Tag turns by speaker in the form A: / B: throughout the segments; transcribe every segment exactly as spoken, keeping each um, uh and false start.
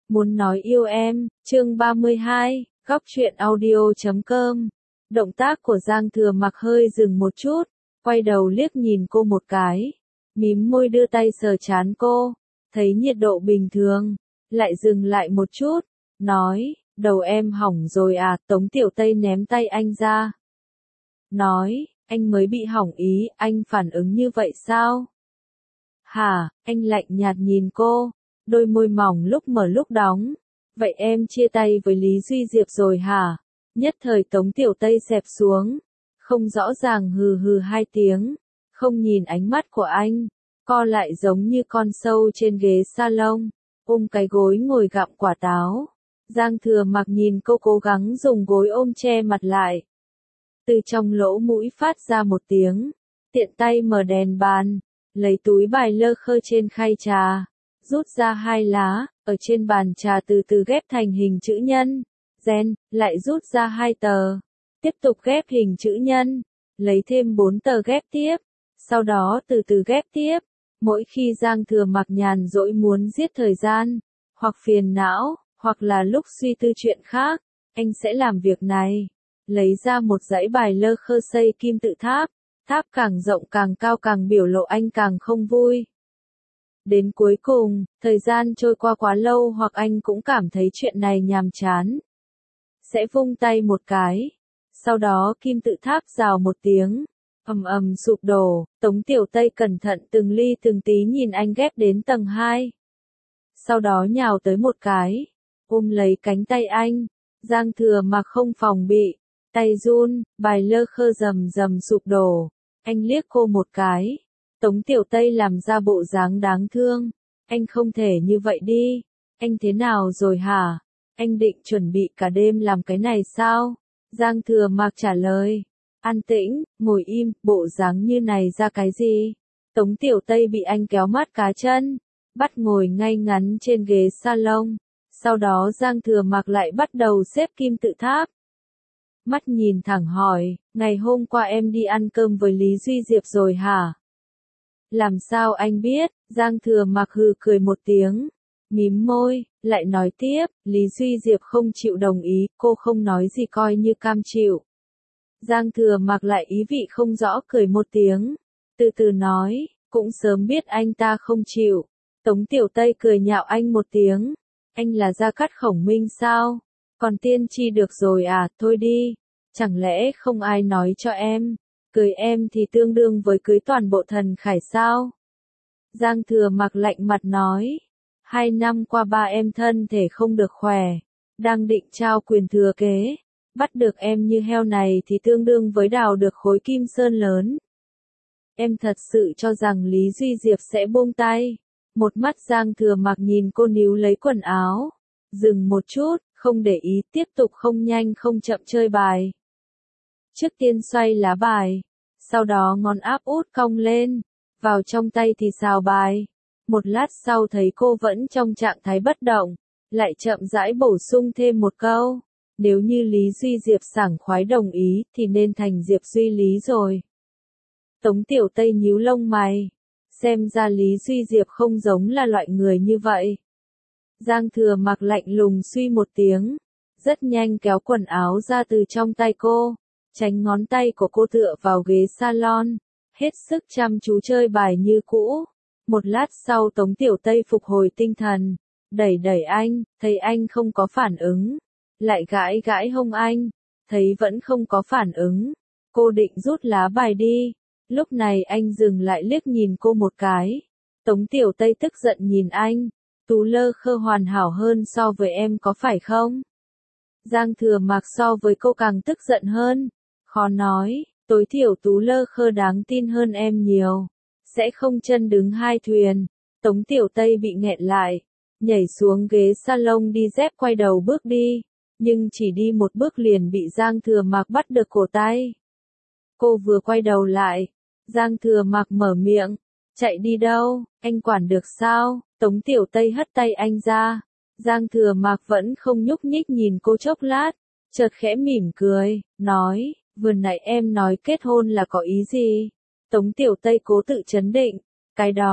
A: Muốn nói yêu em, chương ba mươi hai, góc truyện audio chấm com. Động tác của Giang Thừa Mặc hơi dừng một chút, quay đầu liếc nhìn cô một cái, mím môi đưa tay sờ trán cô, thấy nhiệt độ bình thường, lại dừng lại một chút, nói, đầu em hỏng rồi à, Tống Tiểu Tây ném tay anh ra. Nói, anh mới bị hỏng ý, anh phản ứng như vậy sao? Hả, anh lạnh nhạt nhìn cô, đôi môi mỏng lúc mở lúc đóng. Vậy em chia tay với Lý Duy Diệp rồi hả? Nhất thời Tống Tiểu Tây xẹp xuống, không rõ ràng hừ hừ hai tiếng, không nhìn ánh mắt của anh, co lại giống như con sâu trên ghế salon, ôm cái gối ngồi gặm quả táo. Giang Thừa Mặc nhìn cô cố gắng dùng gối ôm che mặt lại. Từ trong lỗ mũi phát ra một tiếng, tiện tay mở đèn bàn, lấy túi bài lơ khơ trên khay trà, rút ra hai lá, ở trên bàn trà từ từ ghép thành hình chữ nhân, gen, lại rút ra hai tờ, tiếp tục ghép hình chữ nhân, lấy thêm bốn tờ ghép tiếp, sau đó từ từ ghép tiếp. Mỗi khi Giang Thừa Mặc nhàn rỗi muốn giết thời gian, hoặc phiền não, hoặc là lúc suy tư chuyện khác, anh sẽ làm việc này, lấy ra một dãy bài lơ khơ xây kim tự tháp, tháp càng rộng càng cao càng biểu lộ anh càng không vui. Đến cuối cùng, thời gian trôi qua quá lâu hoặc anh cũng cảm thấy chuyện này nhàm chán, sẽ vung tay một cái, sau đó kim tự tháp rào một tiếng, ầm ầm sụp đổ. Tống Tiểu Tây cẩn thận từng ly từng tí nhìn anh ghép đến tầng hai, sau đó nhào tới một cái, ôm lấy cánh tay anh. Giang Thừa Mặc không phòng bị, tay run, bài lơ khơ rầm rầm sụp đổ. Anh liếc cô một cái. Tống Tiểu Tây làm ra bộ dáng đáng thương. Anh không thể như vậy đi. Anh thế nào rồi hả? Anh định chuẩn bị cả đêm làm cái này sao? Giang Thừa Mặc trả lời. An tĩnh, ngồi im, bộ dáng như này ra cái gì? Tống Tiểu Tây bị anh kéo mắt cá chân, bắt ngồi ngay ngắn trên ghế salon. Sau đó Giang Thừa Mặc lại bắt đầu xếp kim tự tháp. Mắt nhìn thẳng hỏi, ngày hôm qua em đi ăn cơm với Lý Duy Diệp rồi hả? Làm sao anh biết? Giang Thừa Mặc hừ cười một tiếng, mím môi, lại nói tiếp, Lý Duy Diệp không chịu đồng ý, cô không nói gì coi như cam chịu. Giang Thừa Mặc lại ý vị không rõ cười một tiếng, từ từ nói, cũng sớm biết anh ta không chịu. Tống Tiểu Tây cười nhạo anh một tiếng, anh là Gia Cát Khổng Minh sao? Còn tiên tri được rồi à, thôi đi, chẳng lẽ không ai nói cho em, cưới em thì tương đương với cưới toàn bộ thần khải sao? Giang Thừa Mặc lạnh mặt nói, hai năm qua ba em thân thể không được khỏe, đang định trao quyền thừa kế, bắt được em như heo này thì tương đương với đào được khối kim sơn lớn. Em thật sự cho rằng Lý Duy Diệp sẽ buông tay? Một mắt Giang Thừa Mặc nhìn cô níu lấy quần áo, dừng một chút, không để ý, tiếp tục không nhanh không chậm chơi bài. Trước tiên xoay lá bài, sau đó ngón áp út cong lên, vào trong tay thì xào bài. Một lát sau thấy cô vẫn trong trạng thái bất động, lại chậm rãi bổ sung thêm một câu, nếu như Lý Duy Diệp sảng khoái đồng ý thì nên thành Diệp Duy Lý rồi. Tống Tiểu Tây nhíu lông mày, xem ra Lý Duy Diệp không giống là loại người như vậy. Giang Thừa Mặc lạnh lùng suy một tiếng, rất nhanh kéo quần áo ra từ trong tay cô, tránh ngón tay của cô tựa vào ghế salon, hết sức chăm chú chơi bài như cũ. Một lát sau Tống Tiểu Tây phục hồi tinh thần, đẩy đẩy anh, thấy anh không có phản ứng, lại gãi gãi hông anh, thấy vẫn không có phản ứng, cô định rút lá bài đi. Lúc này anh dừng lại liếc nhìn cô một cái. Tống Tiểu Tây tức giận nhìn anh, Tú lơ khơ hoàn hảo hơn so với em có phải không? Giang Thừa Mặc so với cô càng tức giận hơn, khó nói, tối thiểu Tú lơ khơ đáng tin hơn em nhiều, sẽ không chân đứng hai thuyền. Tống Tiểu Tây bị nghẹn lại, nhảy xuống ghế salon đi dép quay đầu bước đi, nhưng chỉ đi một bước liền bị Giang Thừa Mặc bắt được cổ tay. Cô vừa quay đầu lại, Giang Thừa Mặc mở miệng, chạy đi đâu, anh quản được sao? Tống Tiểu Tây hất tay anh ra. Giang Thừa Mặc vẫn không nhúc nhích nhìn cô chốc lát, chợt khẽ mỉm cười, nói, vừa nãy em nói kết hôn là có ý gì? Tống Tiểu Tây cố tự trấn định, cái đó,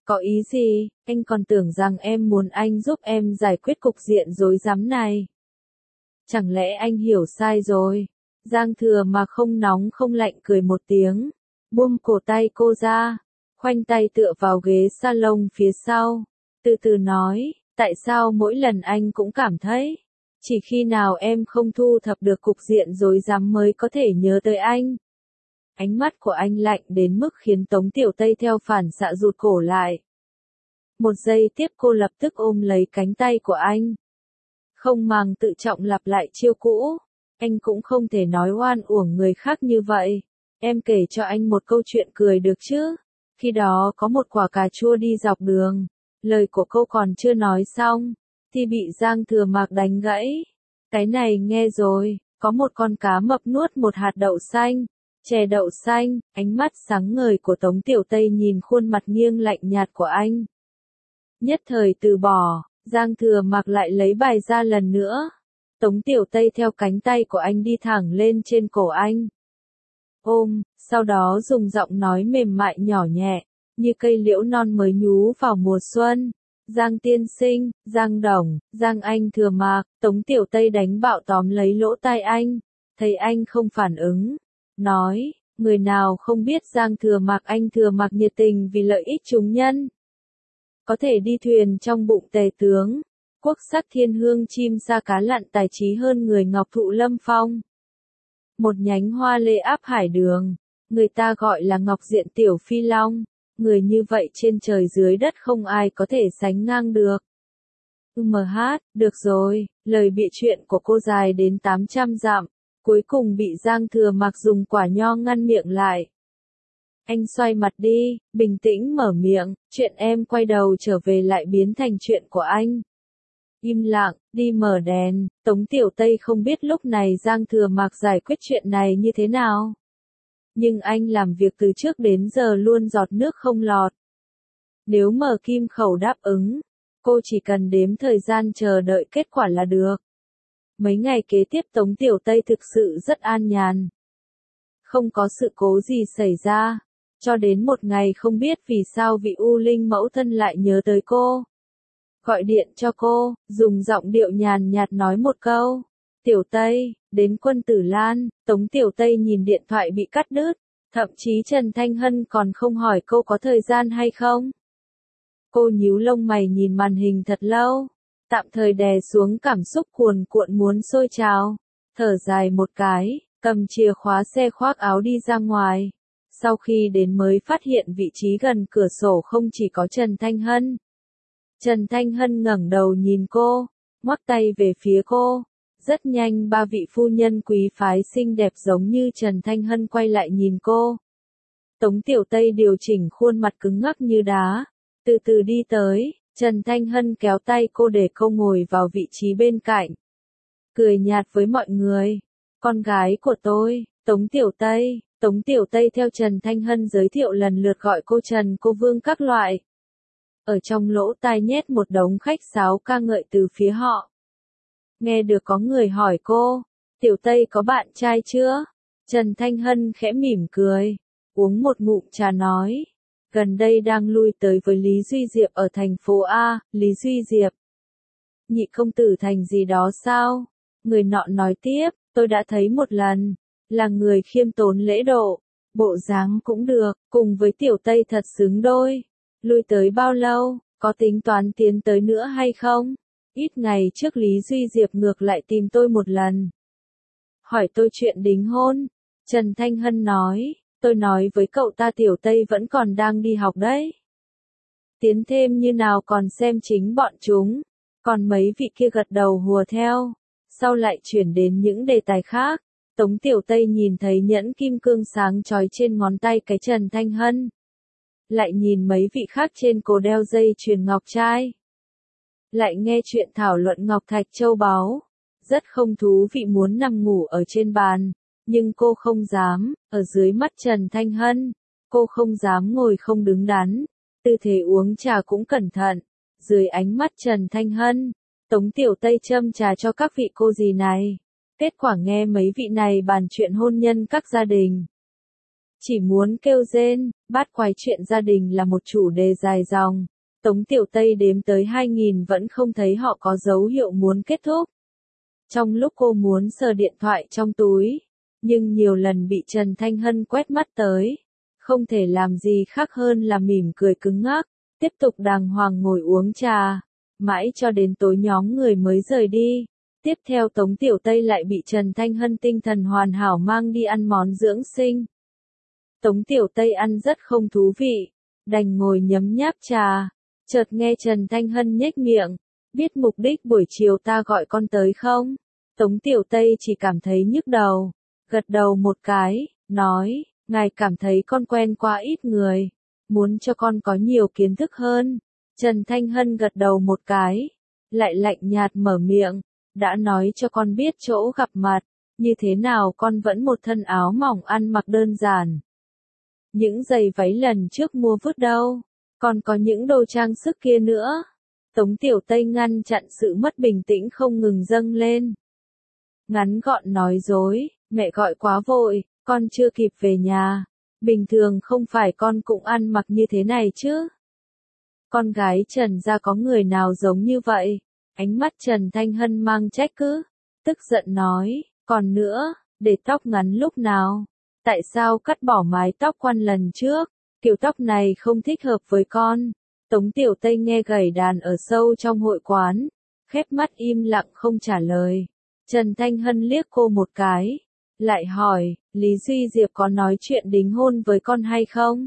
A: Có ý gì, anh còn tưởng rằng em muốn anh giúp em giải quyết cục diện rối rắm này. Chẳng lẽ anh hiểu sai rồi? Giang Thừa Mặc không nóng không lạnh cười một tiếng, buông cổ tay cô ra, khoanh tay tựa vào ghế salon phía sau, từ từ nói, tại sao mỗi lần anh cũng cảm thấy, chỉ khi nào em không thu thập được cục diện rối rắm mới có thể nhớ tới anh. Ánh mắt của anh lạnh đến mức khiến Tống Tiểu Tây theo phản xạ rụt cổ lại. Một giây tiếp cô lập tức ôm lấy cánh tay của anh. Không màng tự trọng lặp lại chiêu cũ. Anh cũng không thể nói oan uổng người khác như vậy. Em kể cho anh một câu chuyện cười được chứ. Khi đó có một quả cà chua đi dọc đường. Lời của cô còn chưa nói xong. Thì bị Giang Thừa Mặc đánh gãy. Cái này nghe rồi. Có một con cá mập nuốt một hạt đậu xanh. Chè đậu xanh. Ánh mắt sáng ngời của Tống Tiểu Tây nhìn khuôn mặt nghiêng lạnh nhạt của anh. Nhất thời từ bỏ. Giang Thừa Mặc lại lấy bài ra lần nữa. Tống Tiểu Tây theo cánh tay của anh đi thẳng lên trên cổ anh. Ôm, sau đó dùng giọng nói mềm mại nhỏ nhẹ, như cây liễu non mới nhú vào mùa xuân. Giang tiên sinh, Giang Đồng, Giang Anh Thừa Mặc, Tống Tiểu Tây đánh bạo tóm lấy lỗ tai anh. Thấy anh không phản ứng. Nói, người nào không biết Giang Thừa Mặc anh Thừa Mặc nhiệt tình vì lợi ích chúng nhân. Có thể đi thuyền trong bụng tề tướng. Quốc sắc thiên hương chim sa cá lặn tài trí hơn người ngọc thụ lâm phong. Một nhánh hoa lê áp hải đường. Người ta gọi là ngọc diện tiểu phi long. Người như vậy trên trời dưới đất không ai có thể sánh ngang được. Ừm hát, được rồi, lời bịa chuyện của cô dài đến tám trăm dặm. Cuối cùng bị Giang Thừa Mặc dùng quả nho ngăn miệng lại. Anh xoay mặt đi, bình tĩnh mở miệng, chuyện em quay đầu trở về lại biến thành chuyện của anh. Im lặng, đi mở đèn, Tống Tiểu Tây không biết lúc này Giang Thừa Mặc giải quyết chuyện này như thế nào. Nhưng anh làm việc từ trước đến giờ luôn giọt nước không lọt. Nếu mở kim khẩu đáp ứng, cô chỉ cần đếm thời gian chờ đợi kết quả là được. Mấy ngày kế tiếp Tống Tiểu Tây thực sự rất an nhàn. Không có sự cố gì xảy ra. Cho đến một ngày không biết vì sao vị U Linh mẫu thân lại nhớ tới cô. Gọi điện cho cô, dùng giọng điệu nhàn nhạt nói một câu. Tiểu Tây, đến Quân Tử Lan. Tống Tiểu Tây nhìn điện thoại bị cắt đứt. Thậm chí Trần Thanh Hân còn không hỏi cô có thời gian hay không. Cô nhíu lông mày nhìn màn hình thật lâu. Tạm thời đè xuống cảm xúc cuồn cuộn muốn sôi trào. Thở dài một cái, cầm chìa khóa xe khoác áo đi ra ngoài. Sau khi đến mới phát hiện vị trí gần cửa sổ không chỉ có Trần Thanh Hân. Trần Thanh Hân ngẩng đầu nhìn cô, ngoắc tay về phía cô. Rất nhanh ba vị phu nhân quý phái xinh đẹp giống như Trần Thanh Hân quay lại nhìn cô. Tống Tiểu Tây điều chỉnh khuôn mặt cứng ngắc như đá, từ từ đi tới, Trần Thanh Hân kéo tay cô để cô ngồi vào vị trí bên cạnh. Cười nhạt với mọi người, con gái của tôi, Tống Tiểu Tây. Tống Tiểu Tây theo Trần Thanh Hân giới thiệu lần lượt gọi cô Trần cô Vương các loại. Ở trong lỗ tai nhét một đống khách sáo ca ngợi từ phía họ. Nghe được có người hỏi cô, Tiểu Tây có bạn trai chưa? Trần Thanh Hân khẽ mỉm cười, uống một ngụm trà nói. Gần đây đang lui tới với Lý Duy Diệp ở thành phố A, Lý Duy Diệp. Nhị công tử thành gì đó sao? Người nọ nói tiếp, tôi đã thấy một lần. Là người khiêm tốn lễ độ, bộ dáng cũng được, cùng với Tiểu Tây thật xứng đôi. Lui tới bao lâu, có tính toán tiến tới nữa hay không? Ít ngày trước Lý Duy Diệp ngược lại tìm tôi một lần. Hỏi tôi chuyện đính hôn. Trần Thanh Hân nói, tôi nói với cậu ta Tiểu Tây vẫn còn đang đi học đấy. Tiến thêm như nào còn xem chính bọn chúng. Còn mấy vị kia gật đầu hùa theo. Sau lại chuyển đến những đề tài khác. Tống Tiểu Tây nhìn thấy nhẫn kim cương sáng chói trên ngón tay cái Trần Thanh Hân. Lại nhìn mấy vị khác trên cổ đeo dây chuyền ngọc trai. Lại nghe chuyện thảo luận ngọc thạch châu báu. Rất không thú vị muốn nằm ngủ ở trên bàn. Nhưng cô không dám, ở dưới mắt Trần Thanh Hân. Cô không dám ngồi không đứng đắn. Tư thế uống trà cũng cẩn thận. Dưới ánh mắt Trần Thanh Hân, Tống Tiểu Tây châm trà cho các vị cô dì này. Kết quả nghe mấy vị này bàn chuyện hôn nhân các gia đình. chỉ muốn kêu rên, bát quái chuyện gia đình là một chủ đề dài dòng. Tống Tiểu Tây đếm tới hai nghìn vẫn không thấy họ có dấu hiệu muốn kết thúc. Trong lúc cô muốn sờ điện thoại trong túi, nhưng nhiều lần bị Trần Thanh Hân quét mắt tới, không thể làm gì khác hơn là mỉm cười cứng ngắc, tiếp tục đàng hoàng ngồi uống trà, mãi cho đến tối nhóm người mới rời đi. Tiếp theo Tống Tiểu Tây lại bị Trần Thanh Hân tinh thần hoàn hảo mang đi ăn món dưỡng sinh. Tống Tiểu Tây ăn rất không thú vị, đành ngồi nhấm nháp trà, chợt nghe Trần Thanh Hân nhếch miệng, biết mục đích buổi chiều ta gọi con tới không? Tống Tiểu Tây chỉ cảm thấy nhức đầu, gật đầu một cái, nói, ngài cảm thấy con quen quá ít người, muốn cho con có nhiều kiến thức hơn. Trần Thanh Hân gật đầu một cái, lại lạnh nhạt mở miệng, đã nói cho con biết chỗ gặp mặt, như thế nào con vẫn một thân áo mỏng ăn mặc đơn giản. Những giày váy lần trước mua vứt đâu, còn có những đồ trang sức kia nữa. Tống Tiểu Tây ngăn chặn sự mất bình tĩnh không ngừng dâng lên. Ngắn gọn nói dối, mẹ gọi quá vội, con chưa kịp về nhà. Bình thường không phải con cũng ăn mặc như thế này chứ. Con gái Trần gia có người nào giống như vậy? Ánh mắt Trần Thanh Hân mang trách cứ, tức giận nói, còn nữa, để tóc ngắn lúc nào? Tại sao cắt bỏ mái tóc quan lần trước? Kiểu tóc này không thích hợp với con. Tống Tiểu Tây nghe gảy đàn ở sâu trong hội quán, khép mắt im lặng không trả lời. Trần Thanh Hân liếc cô một cái, lại hỏi, Lý Duy Diệp có nói chuyện đính hôn với con hay không?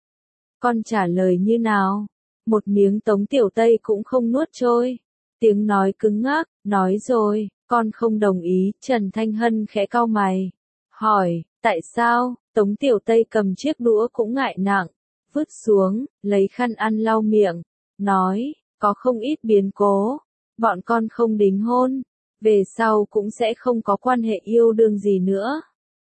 A: Con trả lời như nào? Một miếng Tống Tiểu Tây cũng không nuốt trôi. Tiếng nói cứng ngắc, nói rồi, con không đồng ý. Trần Thanh Hân khẽ cau mày, hỏi, tại sao? Tống Tiểu Tây cầm chiếc đũa cũng ngại nặng, vứt xuống, lấy khăn ăn lau miệng, nói, có không ít biến cố, bọn con không đính hôn, về sau cũng sẽ không có quan hệ yêu đương gì nữa.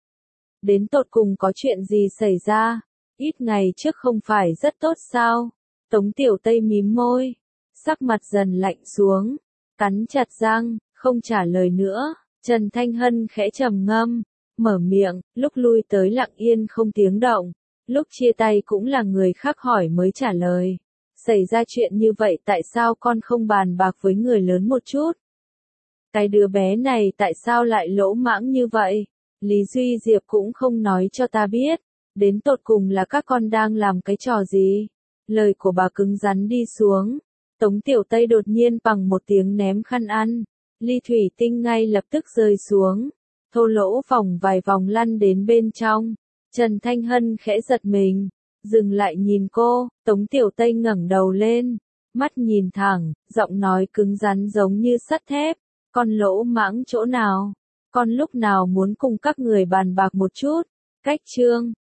A: Đến tột cùng có chuyện gì xảy ra? Ít ngày trước không phải rất tốt sao? Tống Tiểu Tây mím môi, sắc mặt dần lạnh xuống, cắn chặt răng, không trả lời nữa. Trần Thanh Hân khẽ trầm ngâm, mở miệng, lúc lui tới lặng yên không tiếng động, lúc chia tay cũng là người khác hỏi mới trả lời. Xảy ra chuyện như vậy tại sao con không bàn bạc với người lớn một chút? Cái đứa bé này tại sao lại lỗ mãng như vậy? Lý Duy Diệp cũng không nói cho ta biết, đến tột cùng là các con đang làm cái trò gì? Lời của bà cứng rắn đi xuống. Tống Tiểu Tây đột nhiên bằng một tiếng ném khăn ăn, ly thủy tinh ngay lập tức rơi xuống, thô lỗ vòng vài vòng lăn đến bên trong. Trần Thanh Hân khẽ giật mình, dừng lại nhìn cô. Tống Tiểu Tây ngẩng đầu lên, mắt nhìn thẳng, giọng nói cứng rắn giống như sắt thép, con lỗ mãng chỗ nào? Con lúc nào muốn cùng các người bàn bạc một chút? Cách chương